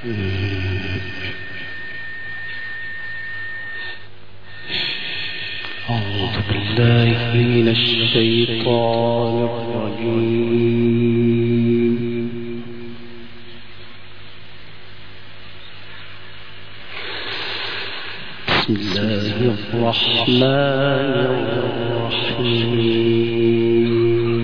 أعوذ بالله من الشيطان الرجيم. بسم الله الرحمن الرحيم.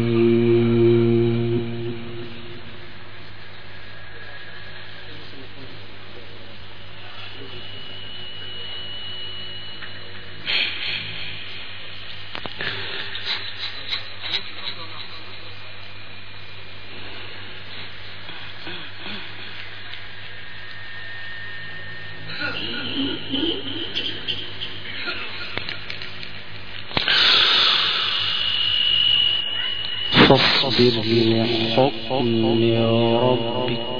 فاصبر لحكم ربك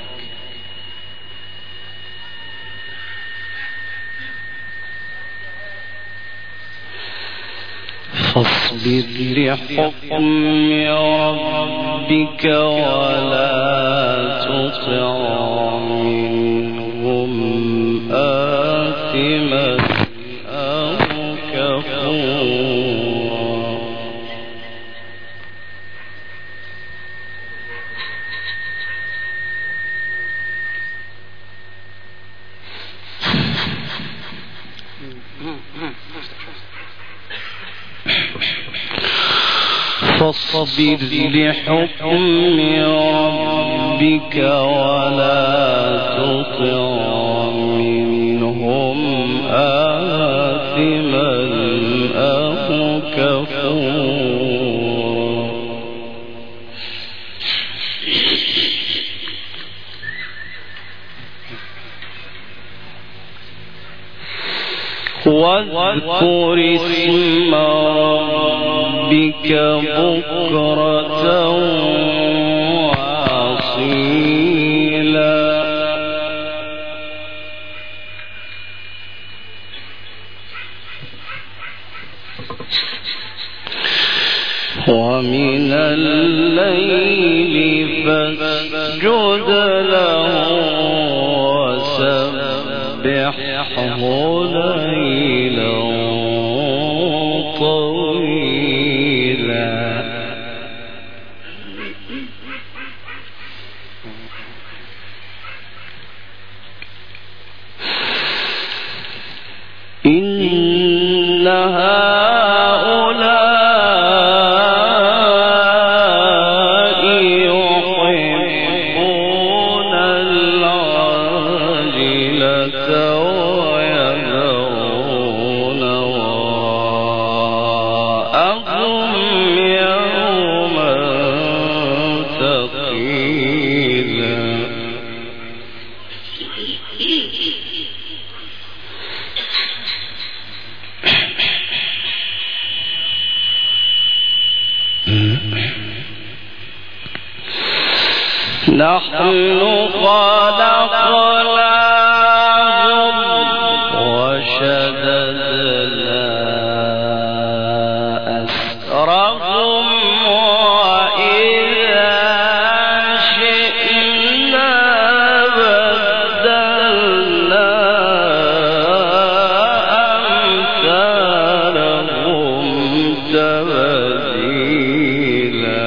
ولا تطع منهم آثما أو كفورا. فاصبر لحكم ربك ولا تطع منهم آثما أو كفورا. واذكر اسم ربك بكرة وأصيلا. ومن الليل فاسجد له وسبحه ليلا طويلا. إن هؤلاء يحبون العاجلة ويذرون وراءهم يوما ثقيلا. نحن خلقناهم وشددنا أسرهم وإذا شئنا بدلنا أمثالهم تبديلا.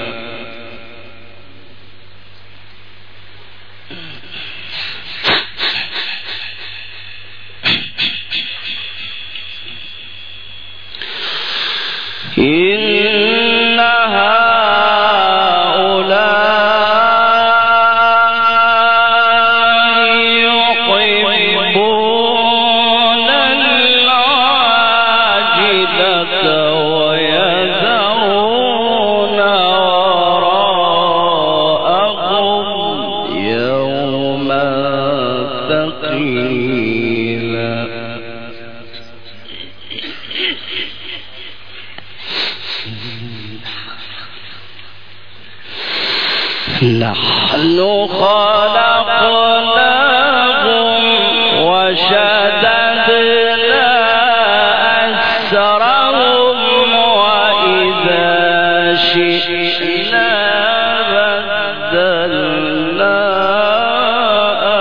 إن هؤلاء يحبون العاجلة ويذرون وراءهم يوما ثقيلا. نحن خلقناهم وشددنا أسرهم وإذا شئنا بدلنا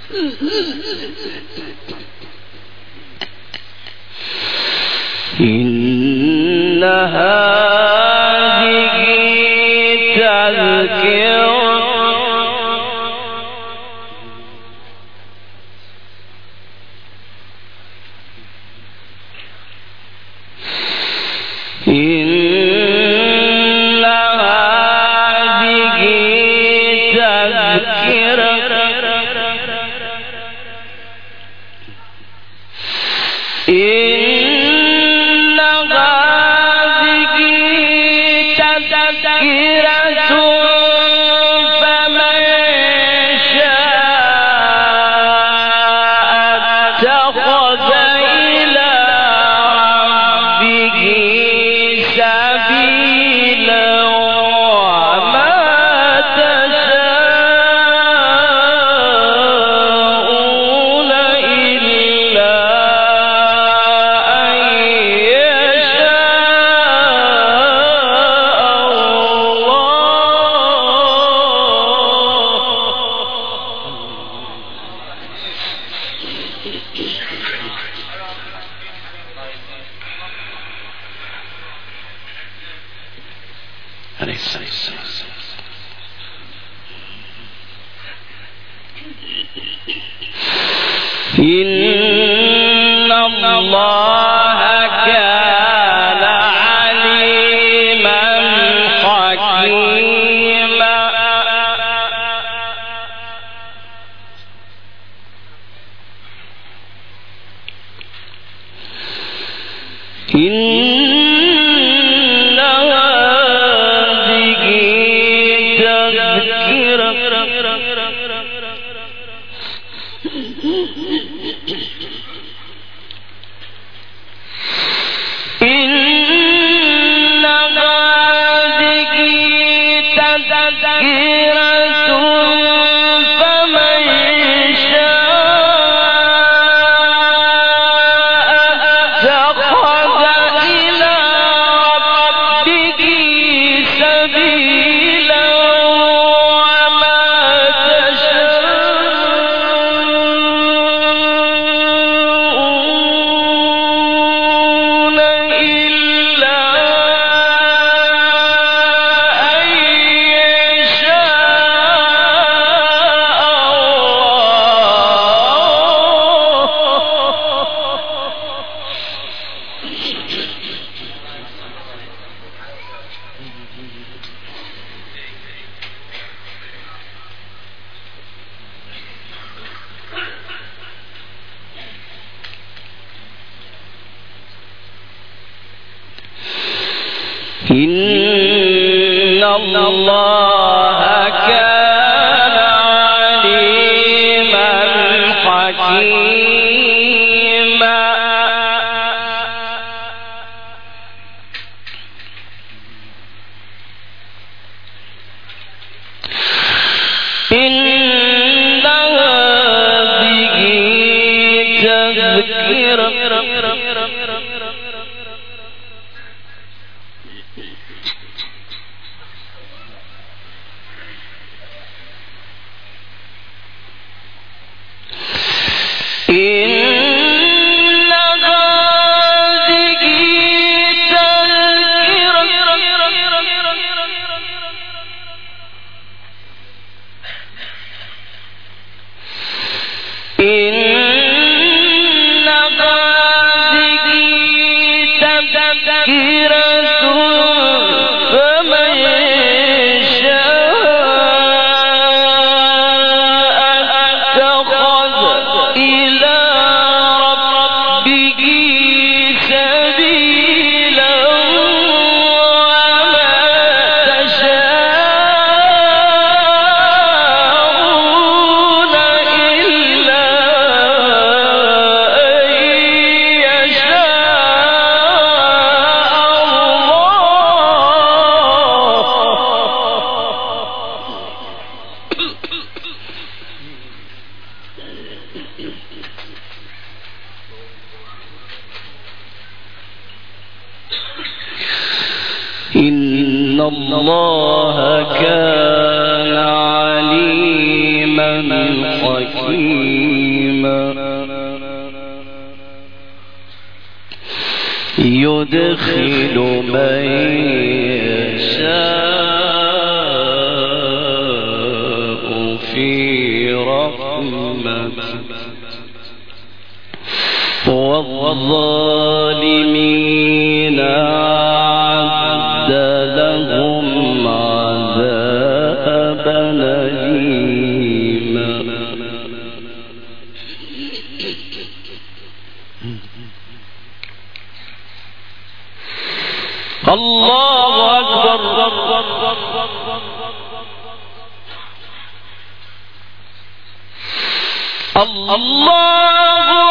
إن هذه تذكرة إن الله كان عليما حكيما إن هذه تذكرة إن الله كان عليما حكيما إن هذه تذكرة إن الله كان عليما حكيما يدخل من يشاء في رحمته والظالمين أعد لهم عذابا أليما. الله أكبر. الله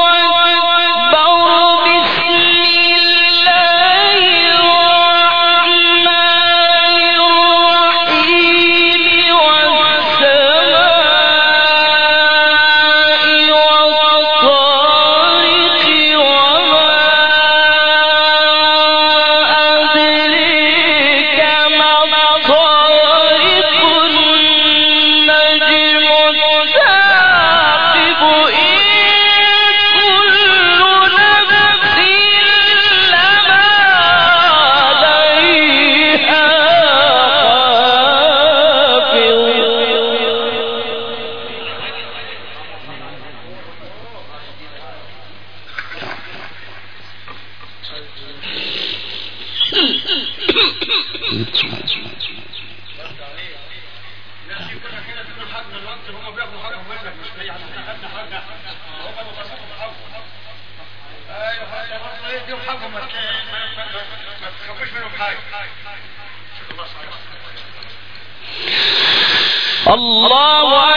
الله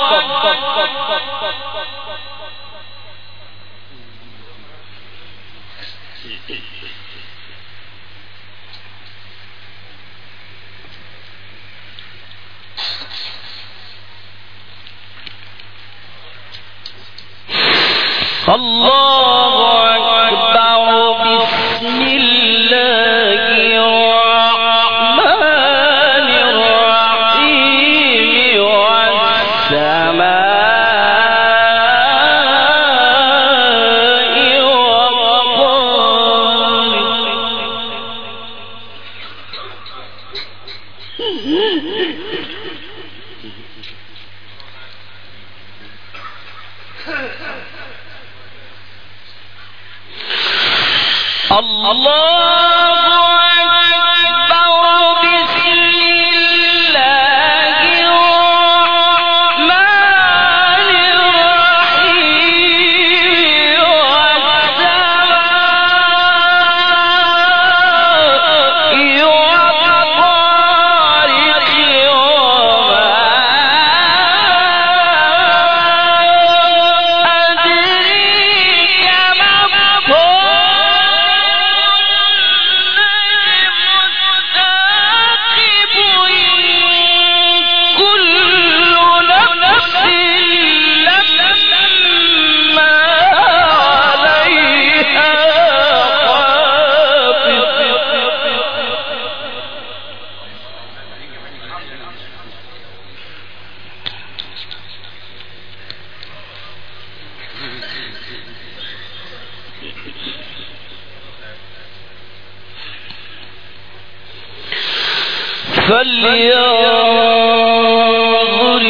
فلينظر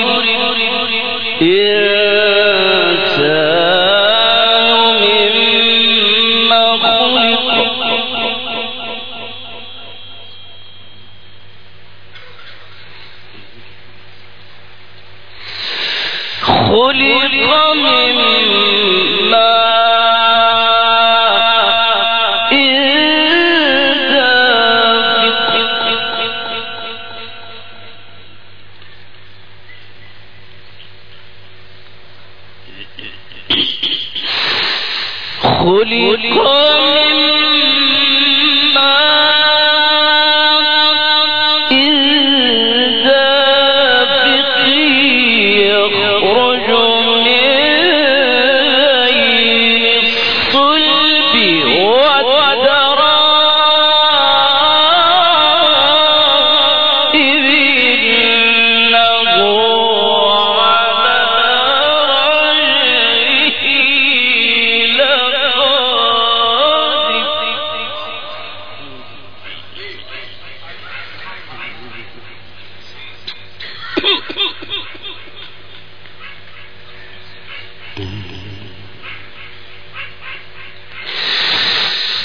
الإنسان مما خلق من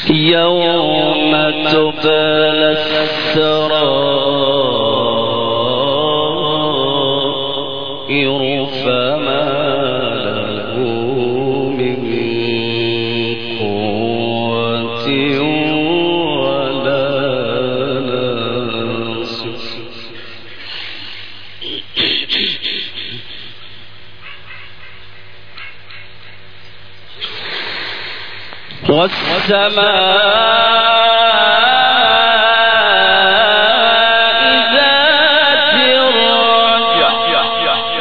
يوم تبلى السرائر فما له من قوة ولا ناصر والسماء ذات الرجع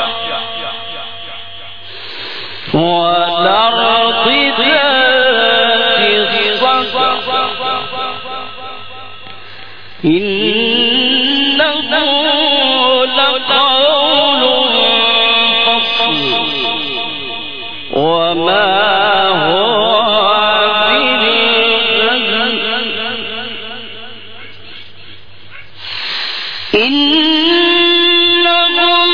والأرض ذات الصدع إنه لقول فصل وما إنهم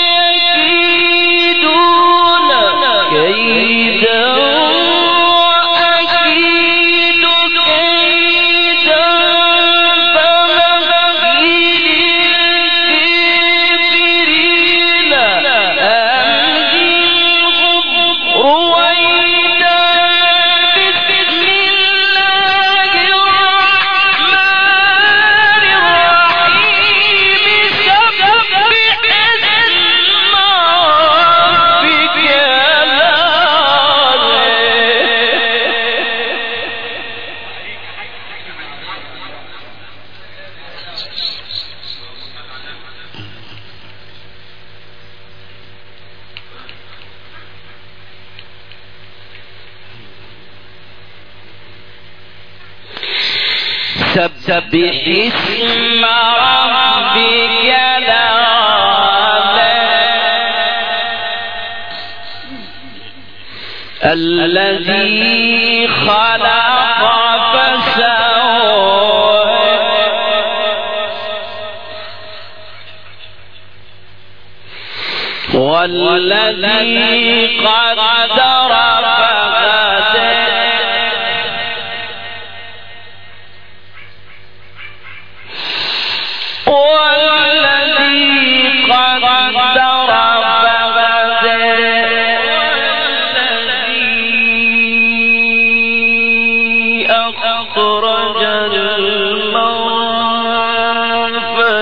يكيدون كيدا وأكيد كيدا فمهل الكافرين أمهلهم رويدا بسم الله الرحمن الرحيم سبح اسم ربك سبح اسم ربك الذي خلق فسوى والذي قدر فهدى والذي قدر فهدى والذي أخرج الماء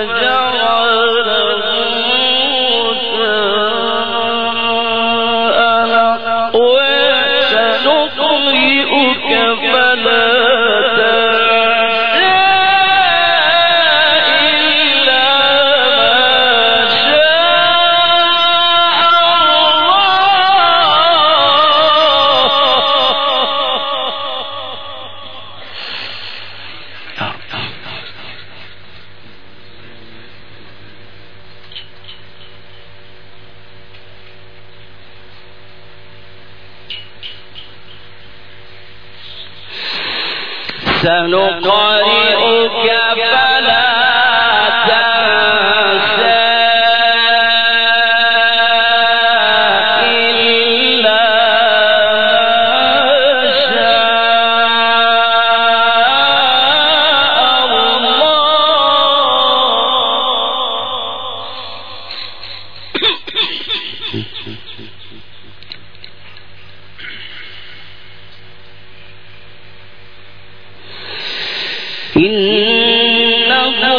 فجعله غثاء وسنقرئك فلا سنقرئك فلا تنسى إلا ما شاء إنه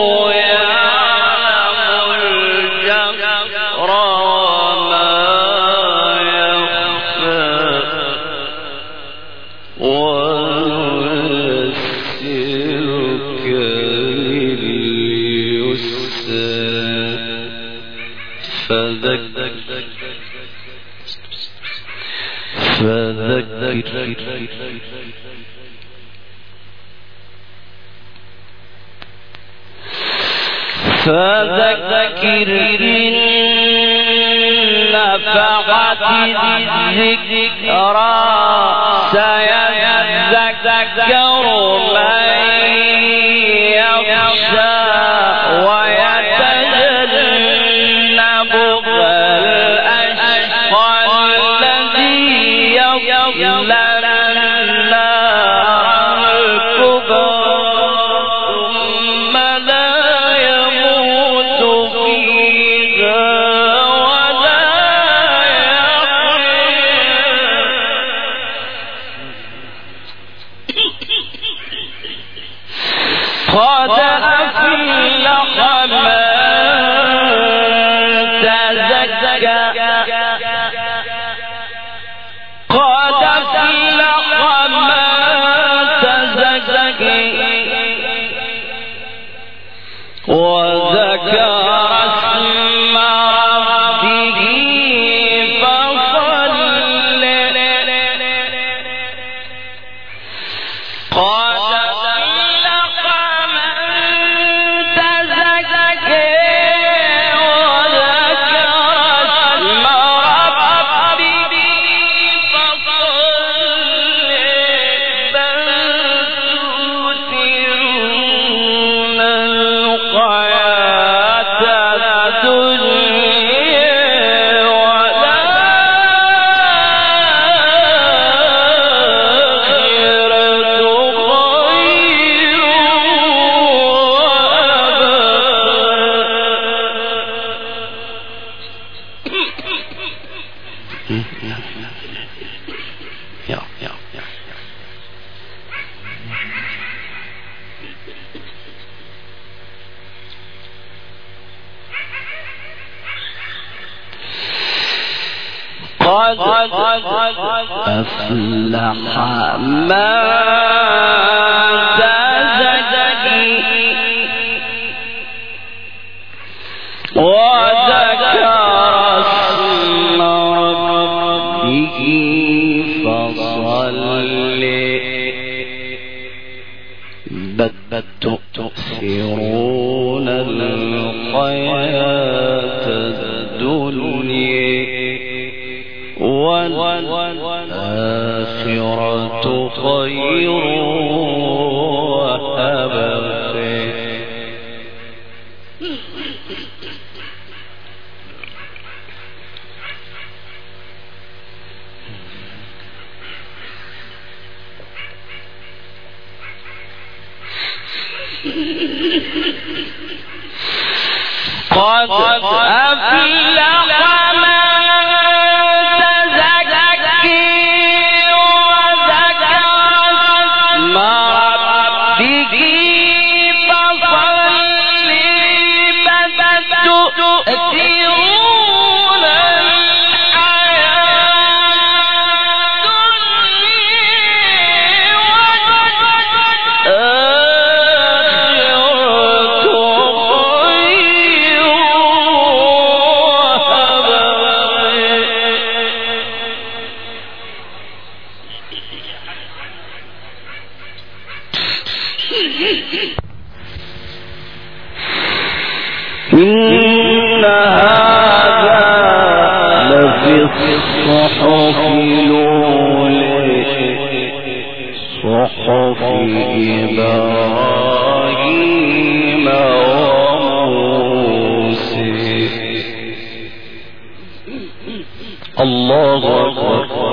يعلم الجهر وما يخفى ونيسرك لليسرى فذكر فذكر إن نفعت الذكرى سيذكر من يخشى ويتجنبها الأشقى الذي يصلى النار قد أفلح من تزكي وذكر اسم ربه فصلى بل تؤثرون الحياة الدنيا والآخرة خير وأبقى. قد أفلح إن هذا لفي الصحف الأولى صحف إبراهيم وموسى. الله أكبر.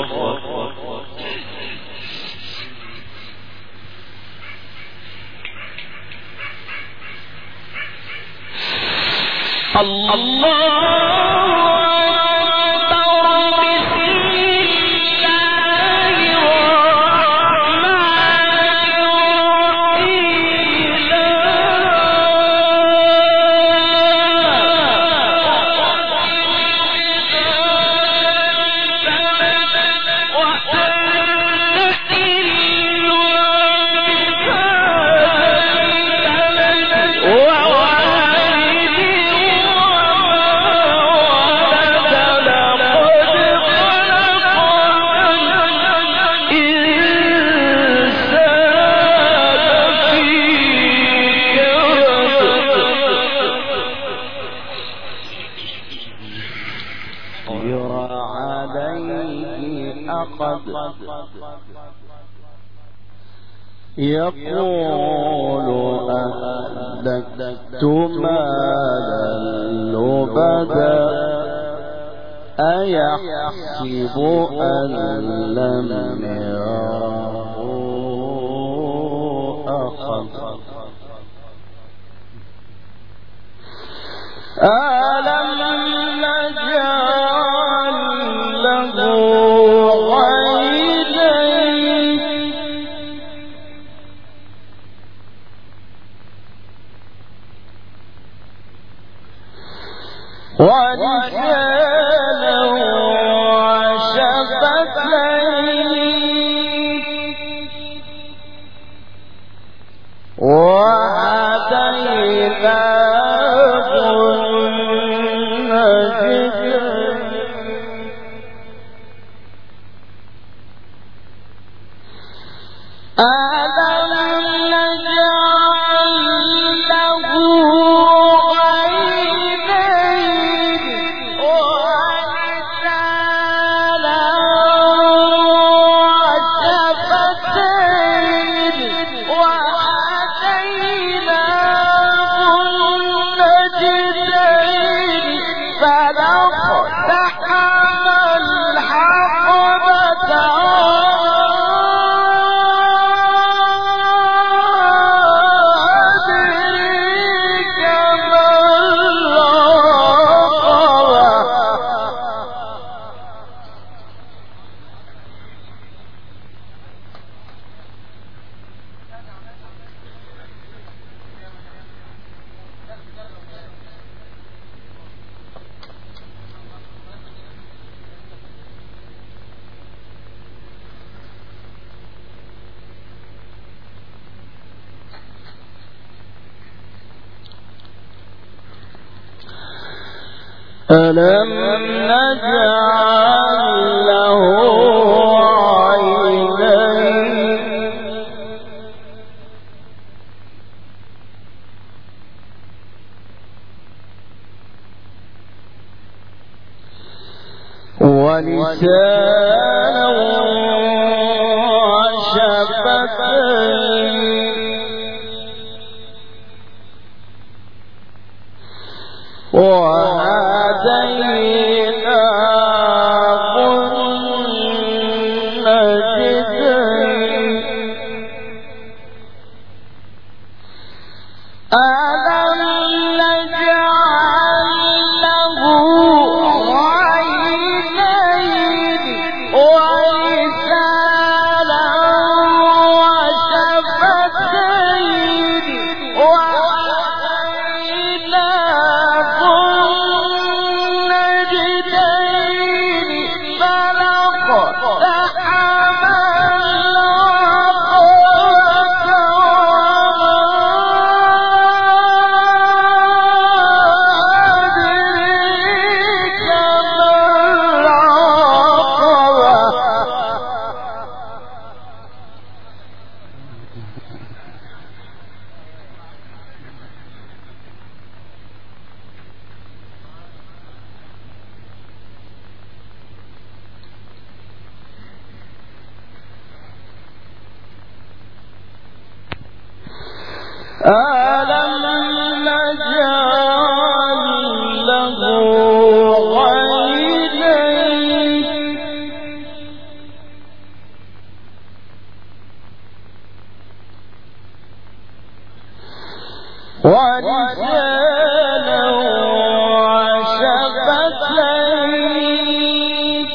يقول أهلكت مالا لبدا أيحسب أن لم يره أحد ألم نجعل له ولسانا وشفتين وهديناه ألم نجعل له عينين ولسانا وشفتين وهديناه النجدين ألم نجعل له عينين ولسانا وشفتين وهديناه النجدين فلاقتحم ألم نجعل له عينين ولسانا وشفتين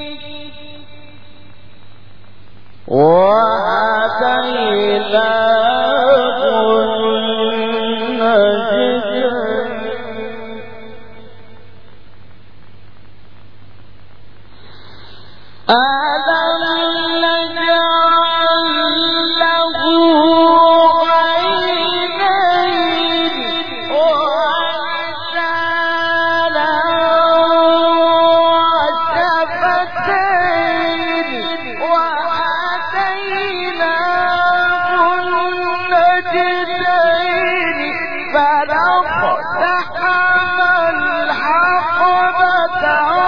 وهديناه النجدين ألم نجعل له عينين ولسانا وشفتين وهديناه النجدين فلاقتحم العقبة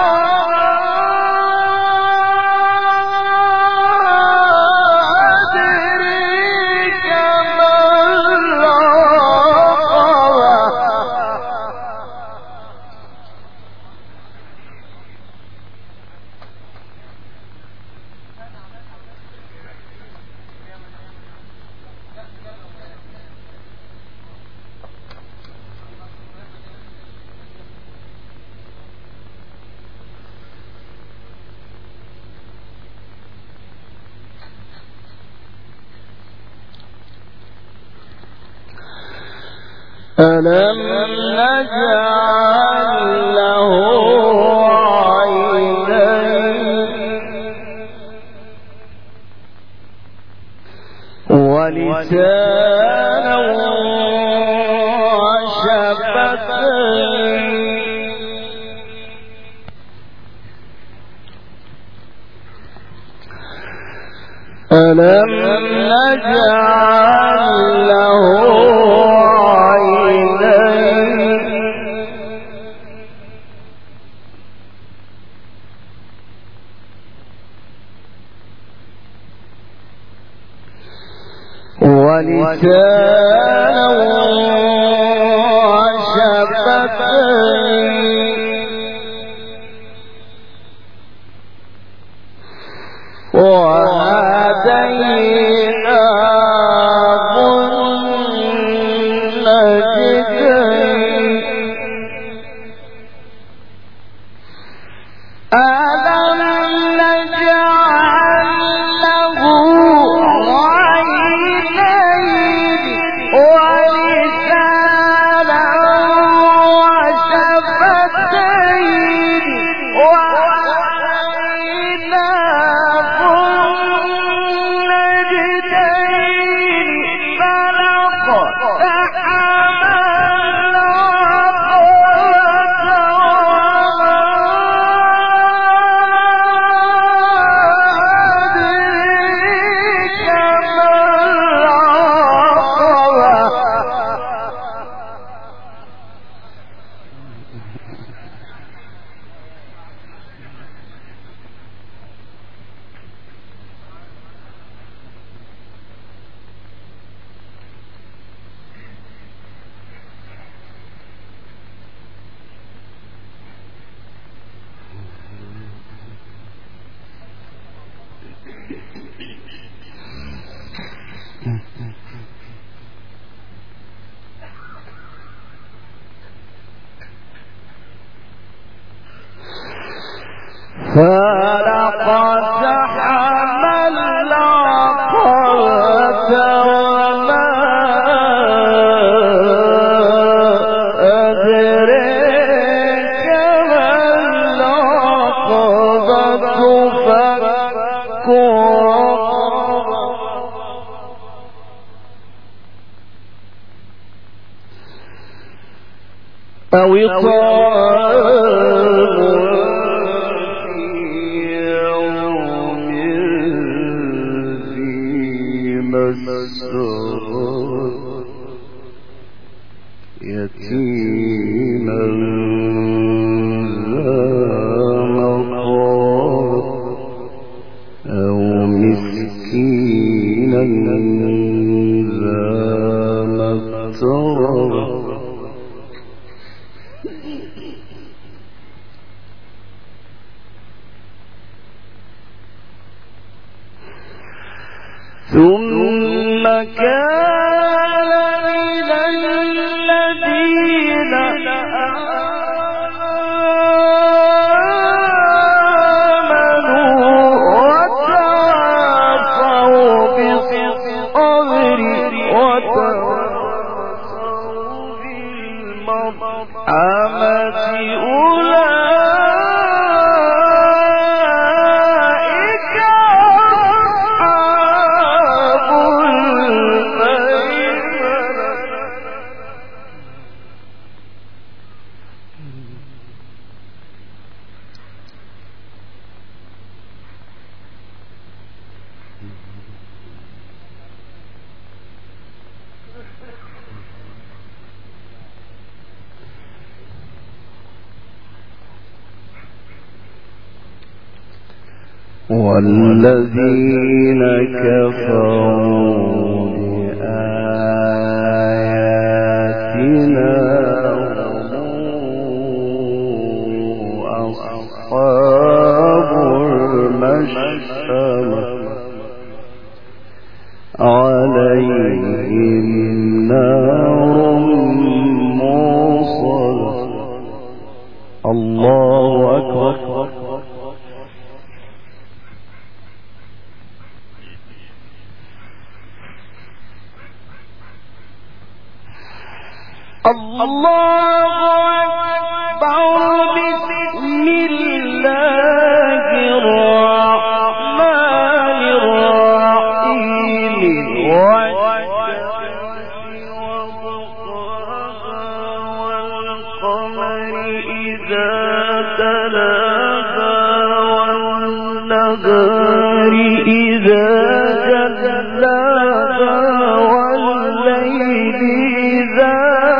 أدريك ما العقبة ألم نجعل له عينين ولسانا وشفتين ألم نجعل له عينين ولسانا وشفتين وهديناه النجدين ألم نجعل له عينين ولسانا وشفتين وهديناه النجدين فلقد حمل العقبة وما أدريك ما العقبة فك أو يتيما ذا مقربة أو مسكينا ذا متربة ثم كان من الذين آمنوا وتواصوا بالصبر وتواصوا بالمرحمة والذين كفروا بآياتنا أصحاب المشأمة عليهم نار موصدة. الله أكبر. الله أكبر. بسم الله الرحمن الرحيم. والشمس وضحاها والقمر إذا تلاها والنهار إذا جلاها والليل إذا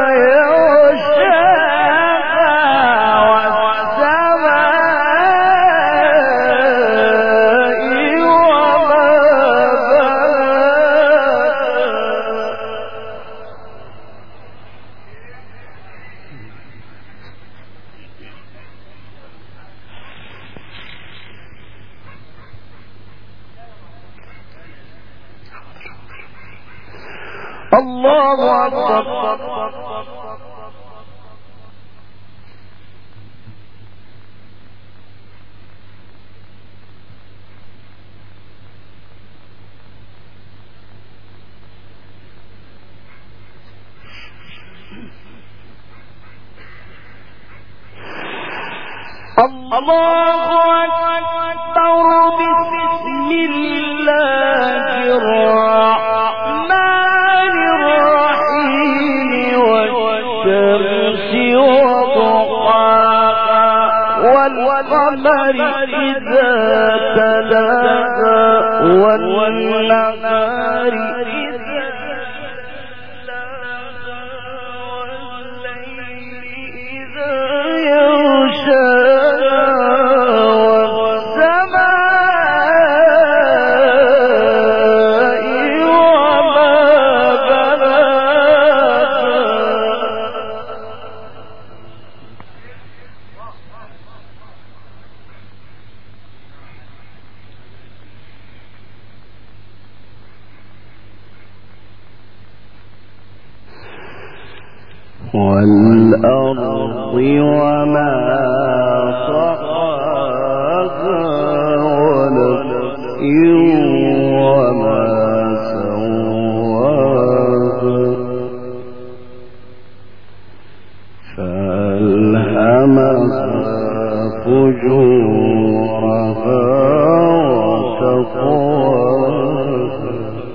الله أكبر. الله أكبر. بسم الله الرحمن الرحيم. والشمس وضحاها والقمر إذا تلاها والنهار إذا جلاها والليل إذا يغشاها والسماء وما بناها. والأرض وما طحاها ونفس وما سواها فألهمها فجورها وتقواها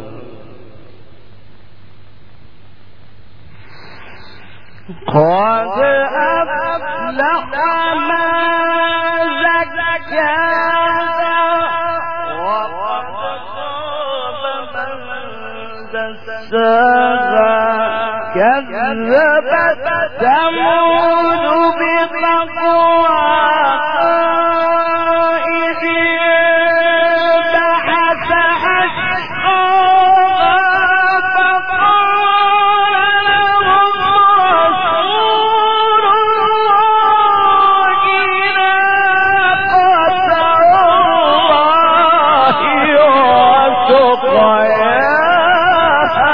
قد أفلح من زكاها وقد خاب من دساها كذبت ثمود بطغواها إذ انبعث أشقاها فقال لهم رسول الله ناقة الله وسقياها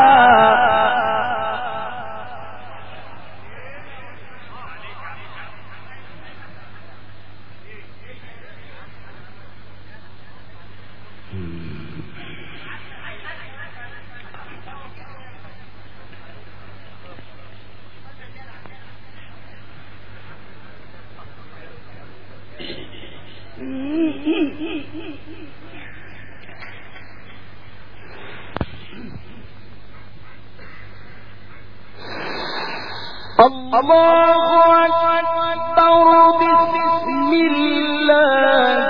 الله أكبر بسم الله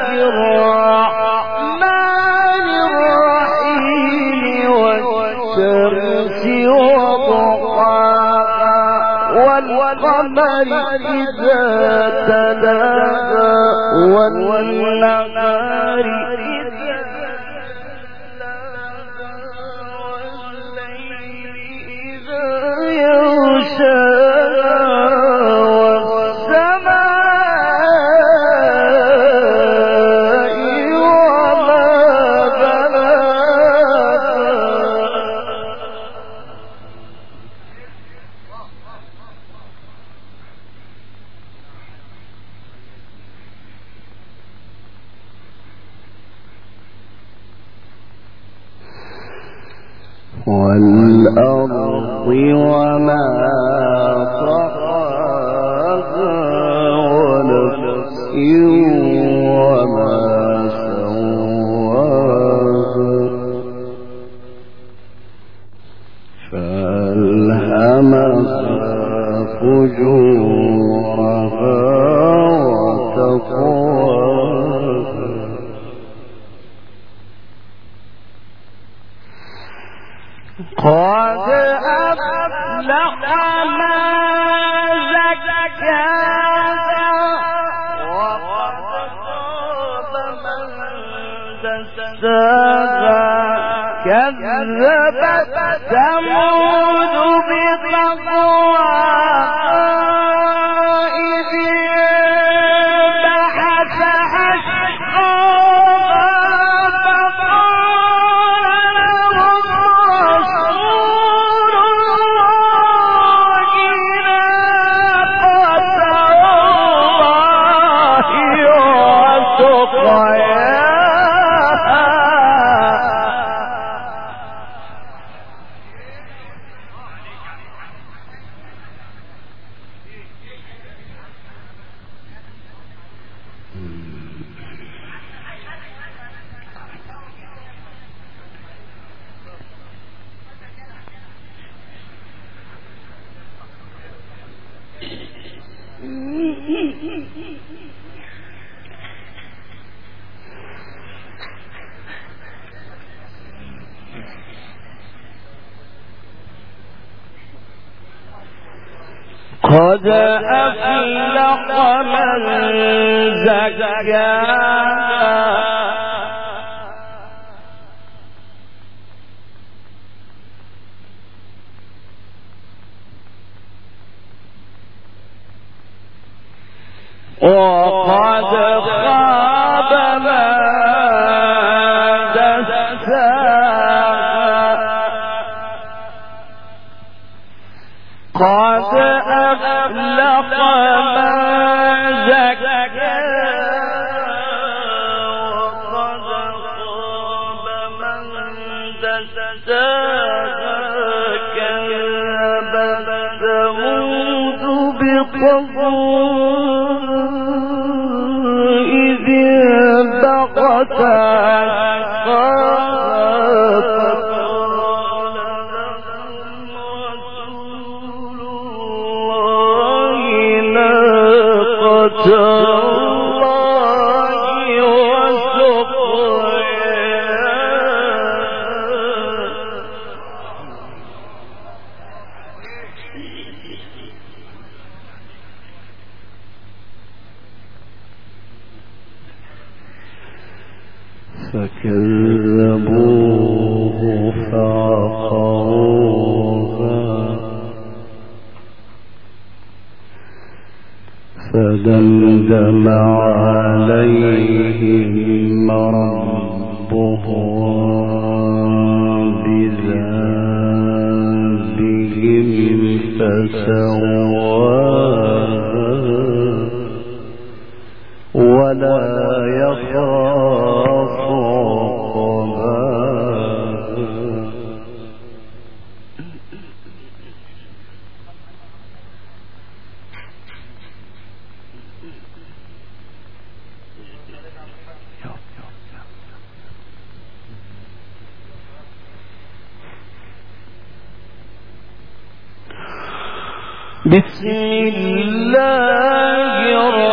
الرحمن الرحيم والشمس وضحاها والقمر إذا تلاها والنهار إذا جلاها والليل إذا يغشاها والسماء وما بناها والأرض وما طحاها ونفس وما سواها فألهمها فجورها وتقواها قد أفلح من زكاها وقد خاب من دساها كذبت ثمود بطغواها إذ انبعث أشقاها فقال لهم رسول الله ناقة الله وسقياها قد أفلح من زكاها وقد خاب من دساها قد أفلح من زكاها وقد خاب من دساها كذبت ثمود بطغواها إذ انبعث فكذبوه فعقروها فدمدم عليهم ربهم بذنبهم فسواها ولا يخاف بسم الله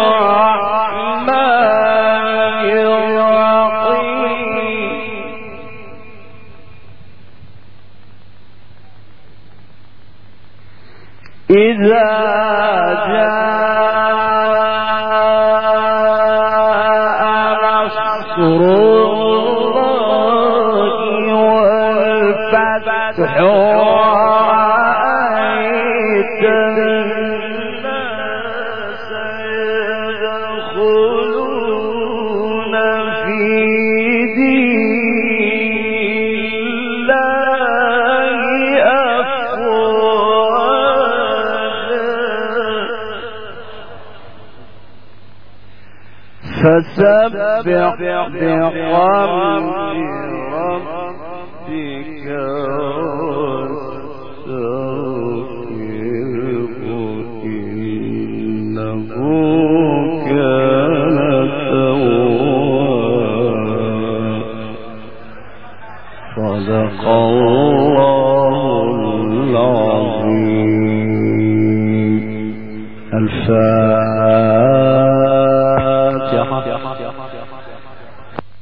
الرحمن الرحيم إذا جاء نصر الله والفتح فسبح بحمد ربك واستغفره إنه كان توابا صدق الله العظيم. الفاتحة.